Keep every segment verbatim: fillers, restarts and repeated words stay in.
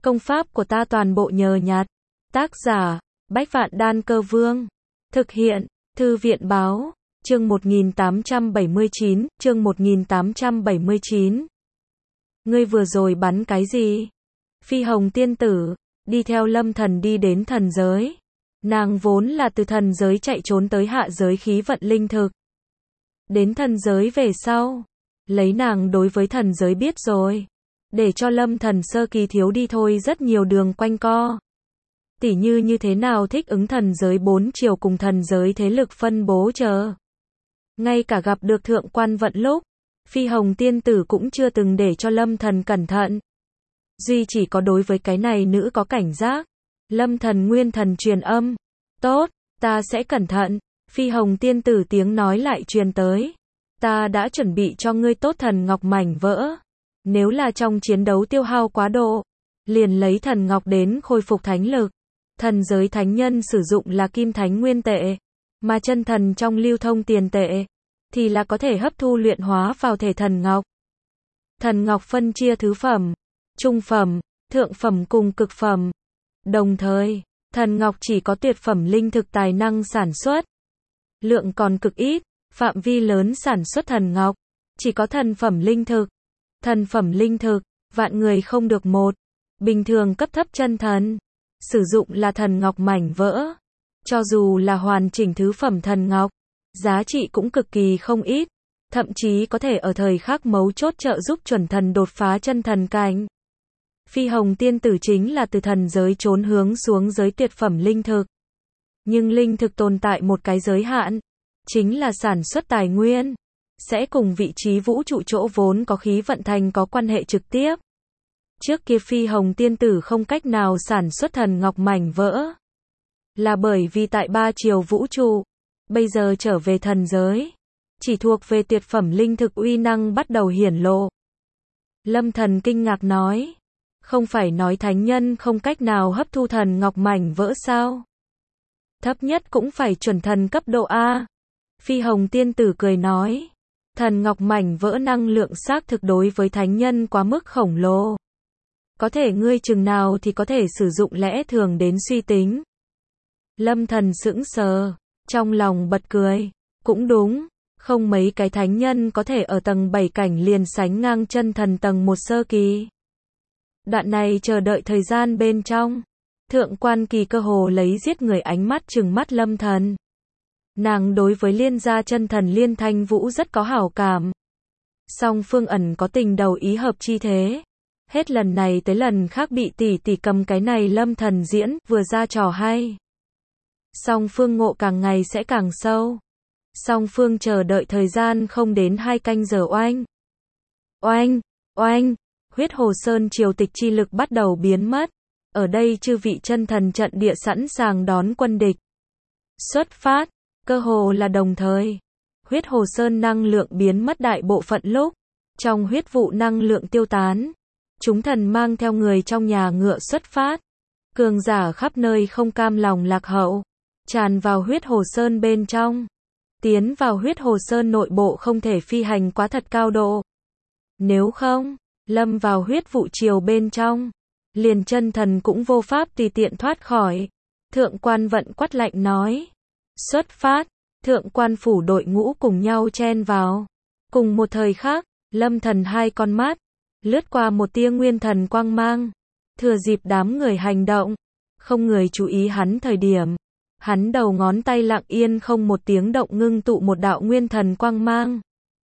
Công pháp của ta toàn bộ nhờ nhặt. Tác giả, Bách Vạn Đan Cơ Vương. Thực hiện, Thư viện Báo. Chương một nghìn tám trăm bảy mươi chín, chương một nghìn tám trăm bảy mươi chín. Ngươi vừa rồi bắn cái gì? Phi Hồng tiên tử, đi theo Lâm Thần đi đến thần giới. Nàng vốn là từ thần giới chạy trốn tới hạ giới khí vận linh thực. Đến thần giới về sau, lấy nàng đối với thần giới biết rồi. Để cho Lâm Thần sơ kỳ thiếu đi thôi rất nhiều đường quanh co. Tỉ như như thế nào thích ứng thần giới bốn chiều cùng thần giới thế lực phân bố chờ. Ngay cả gặp được thượng quan vận lúc, Phi Hồng tiên tử cũng chưa từng để cho Lâm Thần cẩn thận. Duy chỉ có đối với cái này nữ có cảnh giác. Lâm Thần nguyên thần truyền âm. Tốt, ta sẽ cẩn thận. Phi Hồng tiên tử tiếng nói lại truyền tới. Ta đã chuẩn bị cho ngươi tốt thần ngọc mảnh vỡ. Nếu là trong chiến đấu tiêu hao quá độ, liền lấy thần ngọc đến khôi phục thánh lực. Thần giới thánh nhân sử dụng là kim thánh nguyên tệ, mà chân thần trong lưu thông tiền tệ, thì là có thể hấp thu luyện hóa vào thể thần ngọc. Thần ngọc phân chia thứ phẩm, trung phẩm, thượng phẩm cùng cực phẩm. Đồng thời, thần ngọc chỉ có tuyệt phẩm linh thực tài năng sản xuất. Lượng còn cực ít, phạm vi lớn sản xuất thần ngọc, chỉ có thần phẩm linh thực. Thần phẩm linh thực, vạn người không được một. Bình thường cấp thấp chân thần, sử dụng là thần ngọc mảnh vỡ. Cho dù là hoàn chỉnh thứ phẩm thần ngọc, giá trị cũng cực kỳ không ít. Thậm chí có thể ở thời khắc mấu chốt trợ giúp chuẩn thần đột phá chân thần cảnh. Phi Hồng tiên tử chính là từ thần giới trốn hướng xuống giới tuyệt phẩm linh thực. Nhưng linh thực tồn tại một cái giới hạn, chính là sản xuất tài nguyên. Sẽ cùng vị trí vũ trụ chỗ vốn có khí vận thành có quan hệ trực tiếp. Trước kia Phi Hồng tiên tử không cách nào sản xuất thần ngọc mảnh vỡ. Là bởi vì tại ba chiều vũ trụ, bây giờ trở về thần giới, chỉ thuộc về tuyệt phẩm linh thực uy năng bắt đầu hiển lộ. Lâm Thần kinh ngạc nói, không phải nói thánh nhân không cách nào hấp thu thần ngọc mảnh vỡ sao? Thấp nhất cũng phải chuẩn thần cấp độ A. Phi Hồng tiên tử cười nói, thần ngọc mảnh vỡ năng lượng xác thực đối với thánh nhân quá mức khổng lồ. Có thể ngươi chừng nào thì có thể sử dụng lẽ thường đến suy tính. Lâm Thần sững sờ, trong lòng bật cười, cũng đúng, không mấy cái thánh nhân có thể ở tầng bảy cảnh liền sánh ngang chân thần tầng một sơ kỳ. Đoạn này chờ đợi thời gian bên trong, thượng quan kỳ cơ hồ lấy giết người ánh mắt trừng mắt Lâm Thần. Nàng đối với liên gia chân thần Liên Thanh Vũ rất có hảo cảm. Song phương ẩn có tình đầu ý hợp chi thế. Hết lần này tới lần khác bị tỷ tỷ cầm cái này Lâm Thần diễn, vừa ra trò hay. Song phương ngộ càng ngày sẽ càng sâu. Song phương chờ đợi thời gian không đến hai canh giờ oanh. Oanh, oanh, huyết hồ sơn triều tịch chi lực bắt đầu biến mất. Ở đây chư vị chân thần trận địa sẵn sàng đón quân địch. Xuất phát, cơ hồ là đồng thời. Huyết hồ sơn năng lượng biến mất đại bộ phận lúc. Trong huyết vụ năng lượng tiêu tán. Chúng thần mang theo người trong nhà ngựa xuất phát. Cường giả khắp nơi không cam lòng lạc hậu. Tràn vào huyết hồ sơn bên trong. Tiến vào huyết hồ sơn nội bộ không thể phi hành quá thật cao độ. Nếu không, lâm vào huyết vụ triều bên trong. Liền chân thần cũng vô pháp tùy tiện thoát khỏi. Thượng quan vận quát lạnh nói. Xuất phát, thượng quan phủ đội ngũ cùng nhau chen vào. Cùng một thời khác, Lâm Thần hai con mắt lướt qua một tia nguyên thần quang mang. Thừa dịp đám người hành động, không người chú ý hắn thời điểm. Hắn đầu ngón tay lặng yên không một tiếng động ngưng tụ một đạo nguyên thần quang mang.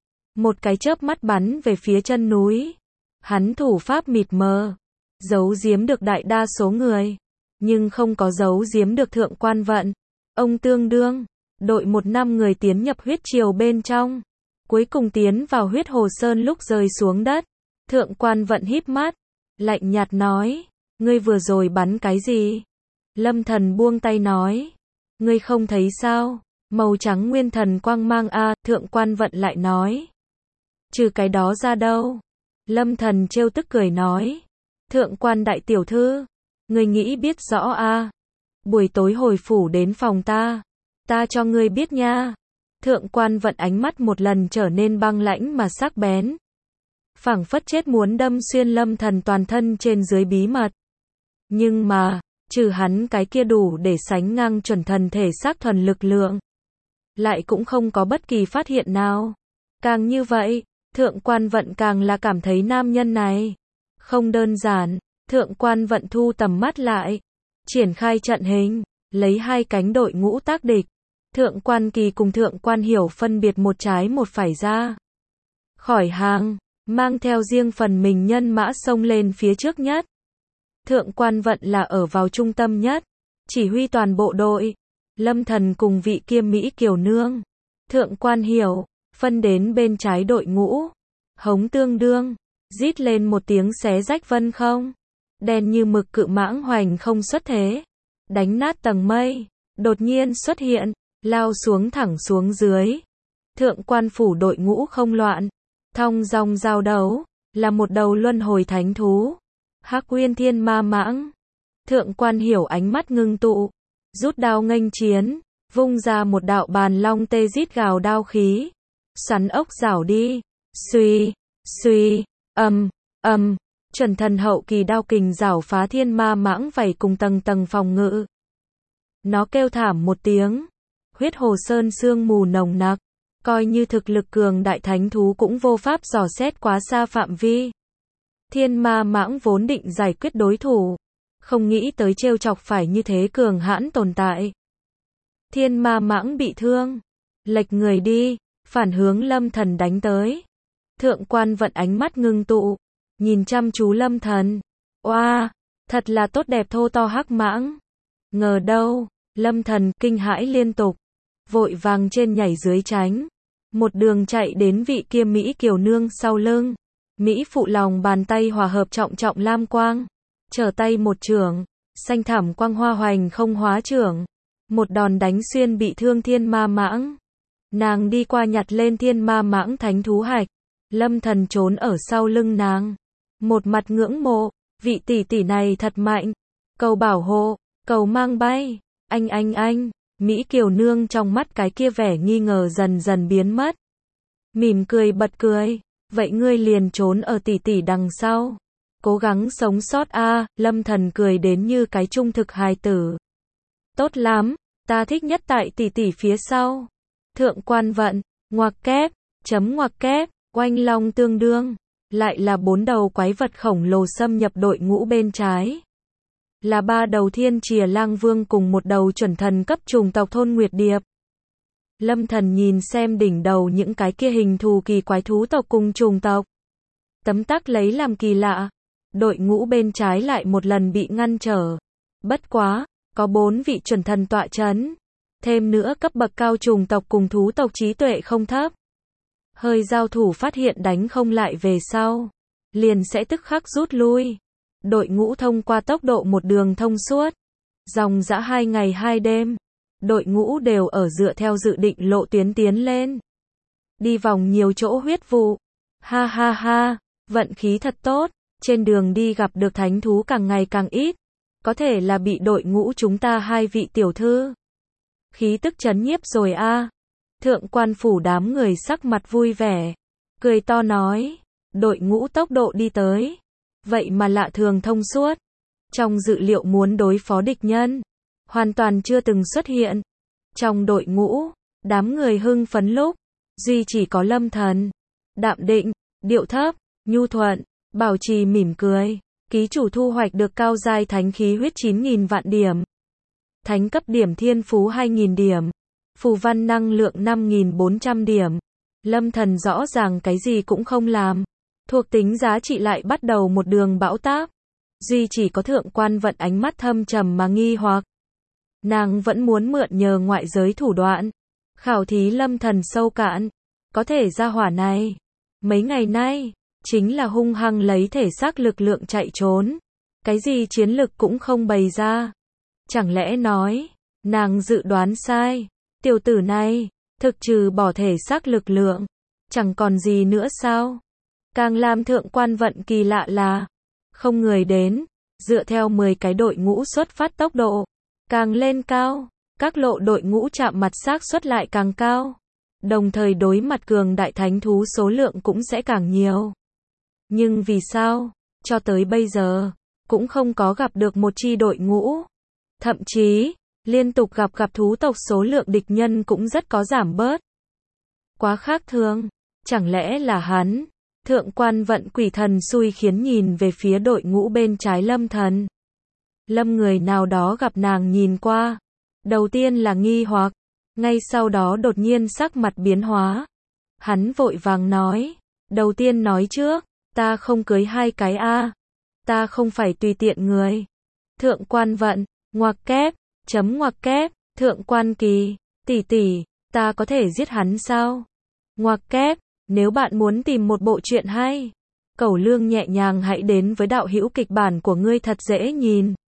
Một cái chớp mắt bắn về phía chân núi. Hắn thủ pháp mịt mờ, giấu giếm được đại đa số người, nhưng không có giấu giếm được thượng quan vận. Ông tương đương, đội một năm người tiến nhập huyết triều bên trong. Cuối cùng tiến vào huyết hồ sơn lúc rơi xuống đất. Thượng quan vận híp mắt, lạnh nhạt nói, ngươi vừa rồi bắn cái gì? Lâm Thần buông tay nói, ngươi không thấy sao? Màu trắng nguyên thần quang mang a, thượng quan vận lại nói. Trừ cái đó ra đâu? Lâm Thần trêu tức cười nói, thượng quan đại tiểu thư, ngươi nghĩ biết rõ a? Buổi tối hồi phủ đến phòng ta, ta cho ngươi biết nha. Thượng quan vận ánh mắt một lần trở nên băng lãnh mà sắc bén. Phảng phất chết muốn đâm xuyên Lâm Thần toàn thân trên dưới bí mật. Nhưng mà, trừ hắn cái kia đủ để sánh ngang chuẩn thần thể xác thuần lực lượng, lại cũng không có bất kỳ phát hiện nào. Càng như vậy, Thượng Quan Vận càng là cảm thấy nam nhân này không đơn giản. Thượng Quan Vận thu tầm mắt lại, triển khai trận hình, lấy hai cánh đội ngũ tác địch. Thượng Quan Kỳ cùng Thượng Quan Hiểu phân biệt một trái một phải ra khỏi hàng, mang theo riêng phần mình nhân mã xông lên phía trước nhất. Thượng Quan Vận là ở vào trung tâm nhất, chỉ huy toàn bộ đội. Lâm Thần cùng vị kia Mỹ Kiều Nương, Thượng Quan Hiểu, phân đến bên trái đội ngũ. Hống tương đương, rít lên một tiếng xé rách vân không. Đen như mực cự mãng hoành không xuất thế, đánh nát tầng mây, đột nhiên xuất hiện, lao xuống thẳng xuống dưới. Thượng Quan phủ đội ngũ không loạn, thong dong giao đấu, là một đầu luân hồi thánh thú, Hắc Uyên Thiên Ma Mãng. Thượng Quan Hiểu ánh mắt ngưng tụ, rút đao nghênh chiến, vung ra một đạo bàn long tê rít gào đao khí, xoắn ốc rảo đi, suy, suy, âm, âm, chuẩn thần hậu kỳ đao kình rảo phá thiên ma mãng vảy cùng tầng tầng phòng ngự. Nó kêu thảm một tiếng, huyết hồ sơn sương mù nồng nặc, coi như thực lực cường đại thánh thú cũng vô pháp dò xét quá xa phạm vi. Thiên ma mãng vốn định giải quyết đối thủ, không nghĩ tới trêu chọc phải như thế cường hãn tồn tại. Thiên ma mãng bị thương, lệch người đi, phản hướng Lâm Thần đánh tới. Thượng Quan Vận ánh mắt ngưng tụ, nhìn chăm chú Lâm Thần. Oa, wow, thật là tốt đẹp thô to hắc mãng. Ngờ đâu, Lâm Thần kinh hãi liên tục, vội vàng trên nhảy dưới tránh, một đường chạy đến vị kia Mỹ Kiều Nương sau lưng. Mỹ phụ lòng bàn tay hòa hợp trọng trọng lam quang, trở tay một chưởng, xanh thẳm quang hoa hoành không hóa chưởng, một đòn đánh xuyên bị thương thiên ma mãng. Nàng đi qua nhặt lên thiên ma mãng thánh thú hạch, Lâm Thần trốn ở sau lưng nàng, một mặt ngưỡng mộ, vị tỷ tỷ này thật mạnh, cầu bảo hộ, cầu mang bay, anh anh anh. Mỹ Kiều Nương trong mắt cái kia vẻ nghi ngờ dần dần biến mất, mỉm cười bật cười, vậy ngươi liền trốn ở tỷ tỷ đằng sau, cố gắng sống sót a. À, Lâm Thần cười đến như cái trung thực hài tử. Tốt lắm, ta thích nhất tại tỷ tỷ phía sau. Thượng Quan Vận, ngoặc kép, chấm ngoặc kép, oanh long tương đương, lại là bốn đầu quái vật khổng lồ xâm nhập đội ngũ bên trái. Là ba đầu thiên chìa lang vương cùng một đầu chuẩn thần cấp trùng tộc thôn Nguyệt Điệp. Lâm Thần nhìn xem đỉnh đầu những cái kia hình thù kỳ quái thú tộc cùng trùng tộc, tấm tắc lấy làm kỳ lạ. Đội ngũ bên trái lại một lần bị ngăn trở. Bất quá, có bốn vị chuẩn thần tọa chấn, thêm nữa cấp bậc cao trùng tộc cùng thú tộc trí tuệ không thấp. Hơi giao thủ phát hiện đánh không lại về sau, liền sẽ tức khắc rút lui. Đội ngũ thông qua tốc độ một đường thông suốt, dòng dã hai ngày hai đêm, đội ngũ đều ở dựa theo dự định lộ tuyến tiến lên. Đi vòng nhiều chỗ huyết vụ. Ha ha ha, vận khí thật tốt, trên đường đi gặp được thánh thú càng ngày càng ít, có thể là bị đội ngũ chúng ta hai vị tiểu thư khí tức chấn nhiếp rồi a. À. Thượng Quan phủ đám người sắc mặt vui vẻ, cười to nói, đội ngũ tốc độ đi tới, vậy mà lạ thường thông suốt. Trong dự liệu muốn đối phó địch nhân, hoàn toàn chưa từng xuất hiện. Trong đội ngũ, đám người hưng phấn lúc, duy chỉ có Lâm Thần, đạm định, điệu thấp, nhu thuận, bảo trì mỉm cười. Ký chủ thu hoạch được cao giai thánh khí huyết chín nghìn vạn điểm. Thánh cấp điểm thiên phú hai nghìn điểm. Phù văn năng lượng năm nghìn bốn trăm điểm. Lâm Thần rõ ràng cái gì cũng không làm. Thuộc tính giá trị lại bắt đầu một đường bão táp. Duy chỉ có Thượng Quan Vận ánh mắt thâm trầm mà nghi hoặc. Nàng vẫn muốn mượn nhờ ngoại giới thủ đoạn, khảo thí Lâm Thần sâu cạn. Có thể ra hỏa này, mấy ngày nay, chính là hung hăng lấy thể xác lực lượng chạy trốn. Cái gì chiến lực cũng không bày ra. Chẳng lẽ nói, nàng dự đoán sai, tiểu tử này, thực trừ bỏ thể xác lực lượng, chẳng còn gì nữa sao? Càng làm Thượng Quan Vận kỳ lạ là, không người đến, dựa theo mười cái đội ngũ xuất phát tốc độ, càng lên cao, các lộ đội ngũ chạm mặt xác suất lại càng cao. Đồng thời đối mặt cường đại thánh thú số lượng cũng sẽ càng nhiều. Nhưng vì sao, cho tới bây giờ, cũng không có gặp được một chi đội ngũ. Thậm chí, liên tục gặp gặp thú tộc số lượng địch nhân cũng rất có giảm bớt. Quá khác thường, chẳng lẽ là hắn? Thượng quan vận quỷ thần xui khiến nhìn về phía đội ngũ bên trái Lâm Thần. Lâm người nào đó gặp nàng nhìn qua. Đầu tiên là nghi hoặc, ngay sau đó đột nhiên sắc mặt biến hóa. Hắn vội vàng nói, đầu tiên nói trước, ta không cưới hai cái a, ta không phải tùy tiện người. Thượng quan vận, ngoặc kép, chấm ngoặc kép, thượng quan kỳ, tỷ tỷ, ta có thể giết hắn sao? Ngoặc kép, nếu bạn muốn tìm một bộ truyện hay, Cẩu Lương nhẹ nhàng hãy đến với đạo hữu kịch bản của ngươi thật dễ nhìn.